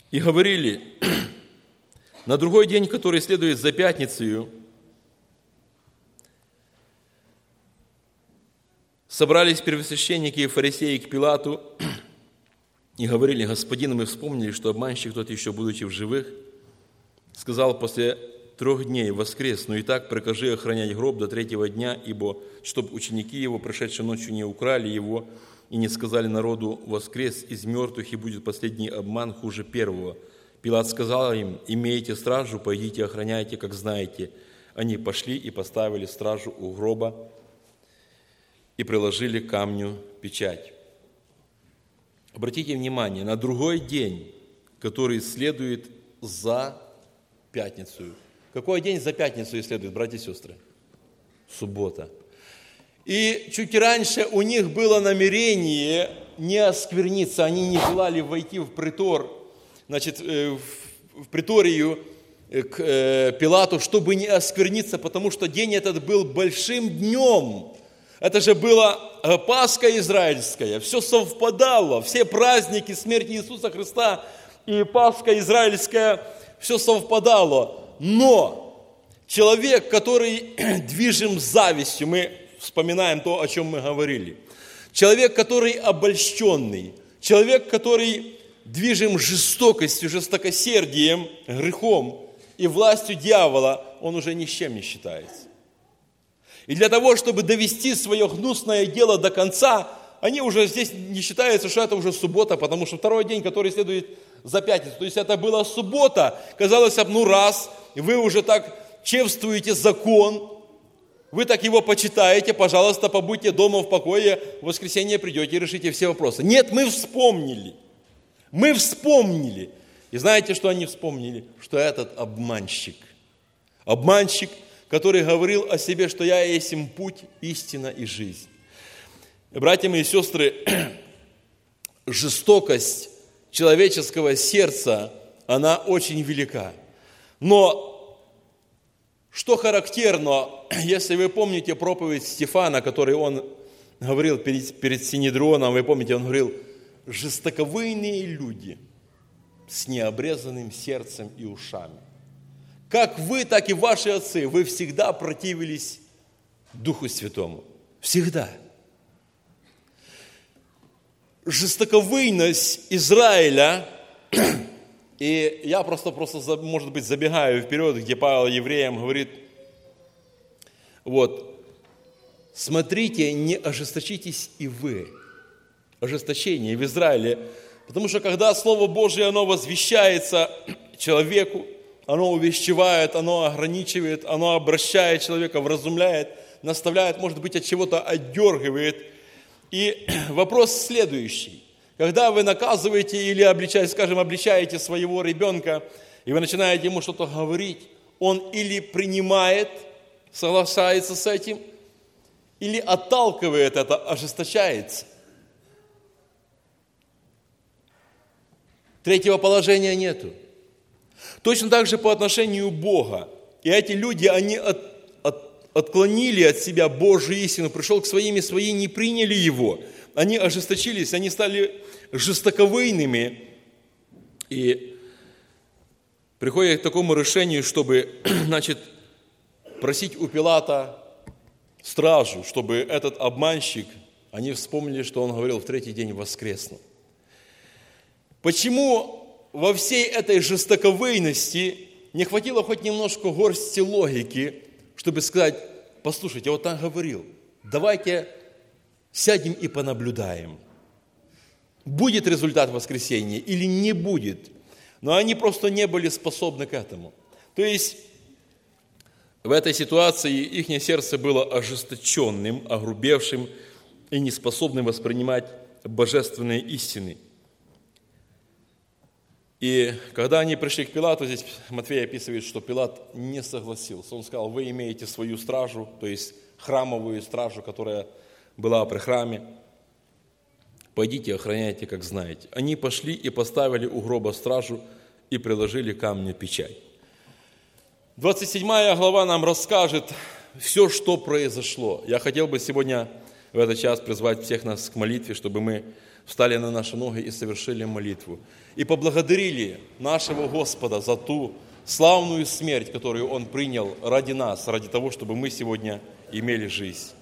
И говорили: на другой день, который следует за пятницею, собрались первосвященники и фарисеи к Пилату и говорили: господин, мы вспомнили, что обманщик тот, еще будучи в живых, сказал: после 3 дней воскрес, но и так прикажи охранять гроб до 3-го дня, ибо чтоб ученики его, пришедшие ночью, не украли его и не сказали народу: воскрес из мертвых, и будет последний обман хуже первого. Пилат сказал им: имейте стражу, пойдите охраняйте, как знаете. Они пошли и поставили стражу у гроба и приложили к камню печать. Обратите внимание, на другой день, который следует за пятницу. Какой день за пятницу следует, братья и сестры? Суббота. И чуть раньше у них было намерение не оскверниться, они не желали войти в притор, в приторию к Пилату, чтобы не оскверниться, потому что день этот был большим днем. Это же была Пасха израильская, все совпадало, все праздники смерти Иисуса Христа и Пасха израильская, все совпадало. Но человек, который движим завистью, мы вспоминаем то, о чем мы говорили, человек, который обольщенный, человек, который движим жестокостью, жестокосердием, грехом и властью дьявола, он уже ни с чем не считается. И для того, чтобы довести свое гнусное дело до конца, они уже здесь не считаются, что это уже суббота, потому что 2-й день, который следует за пятницу. То есть это была суббота. Казалось бы, раз, вы уже так чествуете закон, вы так его почитаете, пожалуйста, побудьте дома в покое, в воскресенье придете и решите все вопросы. Нет, мы вспомнили. Мы вспомнили. И знаете, что они вспомнили? Что этот обманщик, который говорил о себе, что я есть им путь, истина и жизнь. Братья мои и сестры, жестокость человеческого сердца, она очень велика. Но что характерно, если вы помните проповедь Стефана, который он говорил перед Синедрионом, вы помните, он говорил: жестоковыйные люди с необрезанным сердцем и ушами. Как вы, так и ваши отцы, вы всегда противились Духу Святому. Всегда. Жестоковыйность Израиля, и я просто, может быть, забегаю вперед, где Павел евреям говорит: вот, смотрите, не ожесточитесь и вы. Ожесточение в Израиле. Потому что когда Слово Божие, оно возвещается человеку, оно увещевает, оно ограничивает, оно обращает человека, вразумляет, наставляет, может быть, от чего-то отдергивает. И вопрос следующий. Когда вы наказываете или обличаете своего ребенка, и вы начинаете ему что-то говорить, он или принимает, соглашается с этим, или отталкивает это, ожесточается. Третьего положения нету. Точно так же по отношению Бога. И эти люди, они отклонили от себя Божью истину, пришел к своим, и свои не приняли его. Они ожесточились, они стали жестоковыйными. И приходят к такому решению, чтобы, просить у Пилата стражу, чтобы этот обманщик, они вспомнили, что он говорил: в 3-й день воскресну. Почему во всей этой жестоковыйности не хватило хоть немножко горсти логики, чтобы сказать: послушайте, вот так говорил, давайте сядем и понаблюдаем, будет результат воскресения или не будет. Но они просто не были способны к этому. То есть в этой ситуации их сердце было ожесточенным, огрубевшим и неспособным воспринимать божественные истины. И когда они пришли к Пилату, здесь Матфей описывает, что Пилат не согласился. Он сказал: вы имеете свою стражу, то есть храмовую стражу, которая была при храме. Пойдите, охраняйте, как знаете. Они пошли и поставили у гроба стражу и приложили к камню печать. 27 глава нам расскажет все, что произошло. Я хотел бы сегодня в этот час призвать всех нас к молитве, чтобы мы встали на наши ноги и совершили молитву. И поблагодарили нашего Господа за ту славную смерть, которую Он принял ради нас, ради того, чтобы мы сегодня имели жизнь.